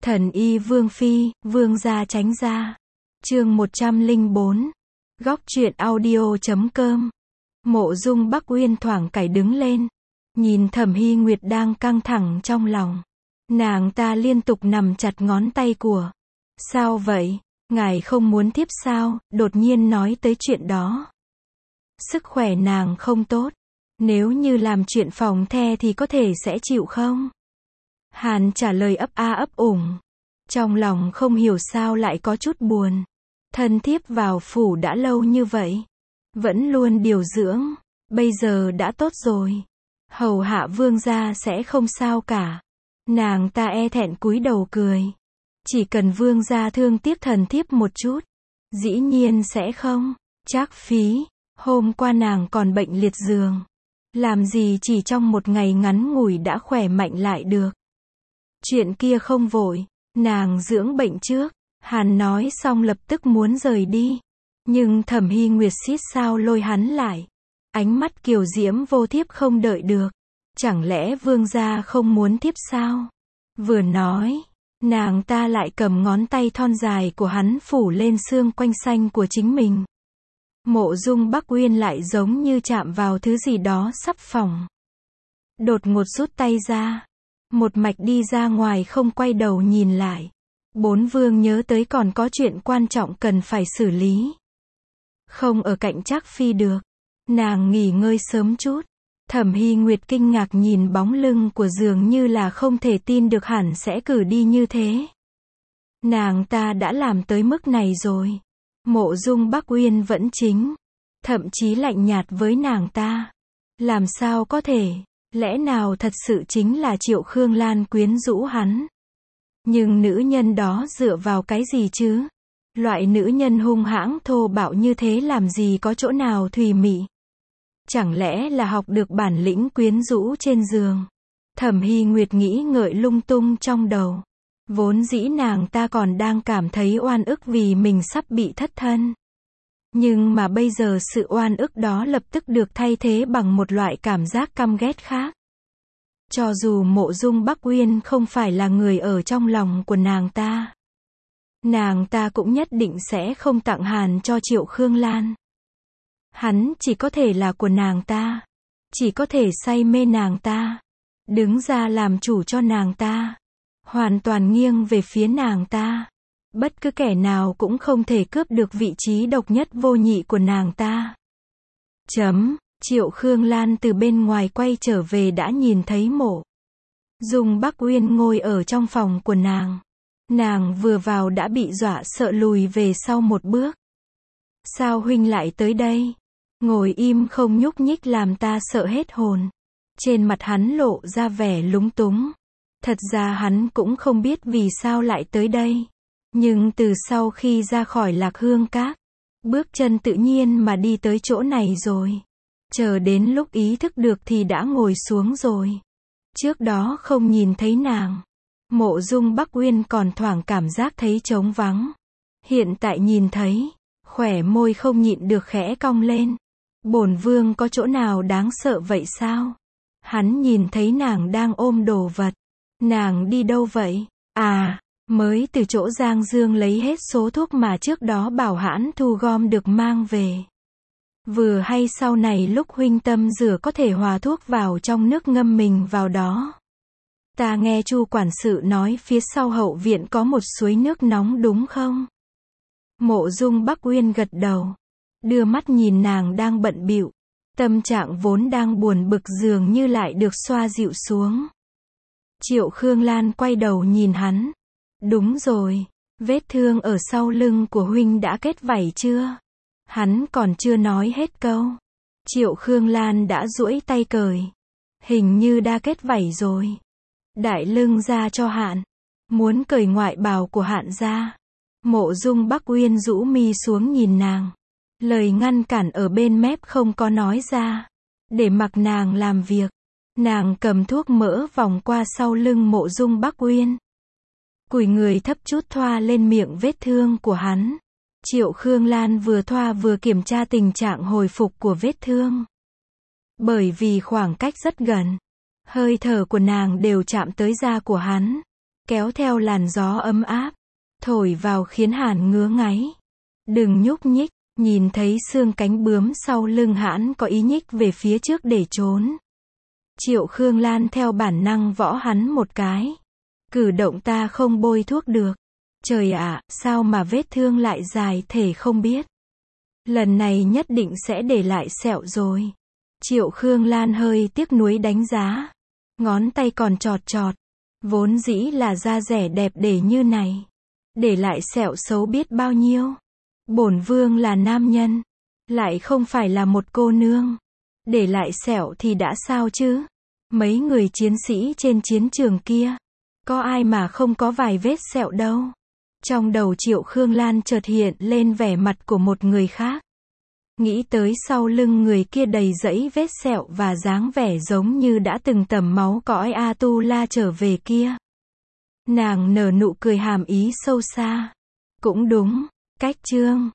Thần y Vương Phi, Vương gia tránh ra. Chương 104. Góc truyện audio.com. Mộ Dung Bắc Uyên thoảng cải đứng lên, nhìn Thẩm Hy Nguyệt đang căng thẳng trong lòng. Nàng ta liên tục nắm chặt ngón tay của. Sao vậy? Ngài không muốn tiếp sao? Đột nhiên nói tới chuyện đó. Sức khỏe nàng không tốt. Nếu như làm chuyện phòng the thì có thể sẽ chịu không? Hàn trả lời ấp a ấp ủng. Trong lòng không hiểu sao lại có chút buồn. Thân thiếp vào phủ đã lâu như vậy. Vẫn luôn điều dưỡng. Bây giờ đã tốt rồi. Hầu hạ vương gia sẽ không sao cả. Nàng ta e thẹn cúi đầu cười. Chỉ cần vương gia thương tiếc thần thiếp một chút. Dĩ nhiên sẽ không. Trác phí. Hôm qua nàng còn bệnh liệt giường. Làm gì chỉ trong một ngày ngắn ngủi đã khỏe mạnh lại được. Chuyện kia không vội. Nàng dưỡng bệnh trước. Hàn nói xong lập tức muốn rời đi. Nhưng Thẩm Hy Nguyệt xít sao lôi hắn lại. Ánh mắt kiều diễm vô thiếp không đợi được. Chẳng lẽ vương gia không muốn thiếp sao? Vừa nói, nàng ta lại cầm ngón tay thon dài của hắn phủ lên xương quanh xanh của chính mình. Mộ Dung Bắc Uyên lại giống như chạm vào thứ gì đó sắp phỏng. Đột ngột rút tay ra. Một mạch đi ra ngoài không quay đầu nhìn lại. Bốn vương nhớ tới còn có chuyện quan trọng cần phải xử lý. Không ở cạnh Trác Phi được. Nàng nghỉ ngơi sớm chút. Thẩm Hy Nguyệt kinh ngạc nhìn bóng lưng của dường như là không thể tin được hẳn sẽ cử đi như thế. Nàng ta đã làm tới mức này rồi. Mộ Dung Bắc Uyên vẫn chính. Thậm chí lạnh nhạt với nàng ta. Làm sao có thể? Lẽ nào thật sự chính là Triệu Khương Lan quyến rũ hắn? Nhưng nữ nhân đó dựa vào cái gì chứ? Loại nữ nhân hung hãng thô bạo như thế làm gì có chỗ nào thùy mị? Chẳng lẽ là học được bản lĩnh quyến rũ trên giường? Thẩm Hy Nguyệt nghĩ ngợi lung tung trong đầu. Vốn dĩ nàng ta còn đang cảm thấy oan ức vì mình sắp bị thất thân. Nhưng mà bây giờ sự oan ức đó lập tức được thay thế bằng một loại cảm giác căm ghét khác. Cho dù Mộ Dung Bắc Uyên không phải là người ở trong lòng của nàng ta cũng nhất định sẽ không tặng Hàn cho Triệu Khương Lan. Hắn chỉ có thể là của nàng ta. Chỉ có thể say mê nàng ta. Đứng ra làm chủ cho nàng ta. Hoàn toàn nghiêng về phía nàng ta. Bất cứ kẻ nào cũng không thể cướp được vị trí độc nhất vô nhị của nàng ta. Triệu Khương Lan từ bên ngoài quay trở về đã nhìn thấy Mộ Dung Bắc Uyên ngồi ở trong phòng của nàng. Nàng vừa vào đã bị dọa sợ lùi về sau một bước. Sao huynh lại tới đây? Ngồi im không nhúc nhích làm ta sợ hết hồn. Trên mặt hắn lộ ra vẻ lúng túng. Thật ra hắn cũng không biết vì sao lại tới đây. Nhưng từ sau khi ra khỏi Lạc Hương Các, bước chân tự nhiên mà đi tới chỗ này rồi. Chờ đến lúc ý thức được thì đã ngồi xuống rồi. Trước đó không nhìn thấy nàng. Mộ Dung Bắc Uyên còn thoảng cảm giác thấy trống vắng. Hiện tại nhìn thấy, khóe môi không nhịn được khẽ cong lên. Bổn vương có chỗ nào đáng sợ vậy sao? Hắn nhìn thấy nàng đang ôm đồ vật. Nàng đi đâu vậy? À, mới từ chỗ Giang Dương lấy hết số thuốc mà trước đó bảo hãn thu gom được mang về. Vừa hay sau này lúc huynh tâm rửa có thể hòa thuốc vào trong nước ngâm mình vào đó. Ta nghe Chu quản sự nói phía sau hậu viện có một suối nước nóng đúng không? Mộ Dung Bắc Uyên gật đầu. Đưa mắt nhìn nàng đang bận bịu. Tâm trạng vốn đang buồn bực dường như lại được xoa dịu xuống. Triệu Khương Lan quay đầu nhìn hắn. Đúng rồi, vết thương ở sau lưng của huynh đã kết vảy chưa? Hắn còn chưa nói hết câu. Triệu Khương Lan đã duỗi tay cởi. Hình như đã kết vảy rồi. Đại lưng ra cho Hạn. Muốn cởi ngoại bào của Hạn ra. Mộ Dung Bắc Uyên rũ mi xuống nhìn nàng. Lời ngăn cản ở bên mép không có nói ra. Để mặc nàng làm việc. Nàng cầm thuốc mỡ vòng qua sau lưng Mộ Dung Bắc Uyên. Cúi người thấp chút thoa lên miệng vết thương của hắn. Triệu Khương Lan vừa thoa vừa kiểm tra tình trạng hồi phục của vết thương. Bởi vì khoảng cách rất gần. Hơi thở của nàng đều chạm tới da của hắn. kéo theo làn gió ấm áp, thổi vào khiến Hàn ngứa ngáy. Đừng nhúc nhích, nhìn thấy xương cánh bướm sau lưng Hãn có ý nhích về phía trước để trốn. Triệu Khương Lan theo bản năng võ hắn một cái. Cử động ta không bôi thuốc được. Trời ạ, sao mà vết thương lại dài thể không biết. Lần này nhất định sẽ để lại sẹo rồi. Triệu Khương Lan hơi tiếc nuối đánh giá. Ngón tay còn chọt chọt. Vốn dĩ là da rẻ đẹp để như này. Để lại sẹo xấu biết bao nhiêu. Bổn vương là nam nhân. Lại không phải là một cô nương. Để lại sẹo thì đã sao chứ. Mấy người chiến sĩ trên chiến trường kia. Có ai mà không có vài vết sẹo đâu. Trong đầu Triệu Khương Lan chợt hiện lên vẻ mặt của một người khác. Nghĩ tới sau lưng người kia đầy dẫy vết sẹo và dáng vẻ giống như đã từng tẩm máu cõi A-tu-la trở về kia. Nàng nở nụ cười hàm ý sâu xa. Cũng đúng, cách chương.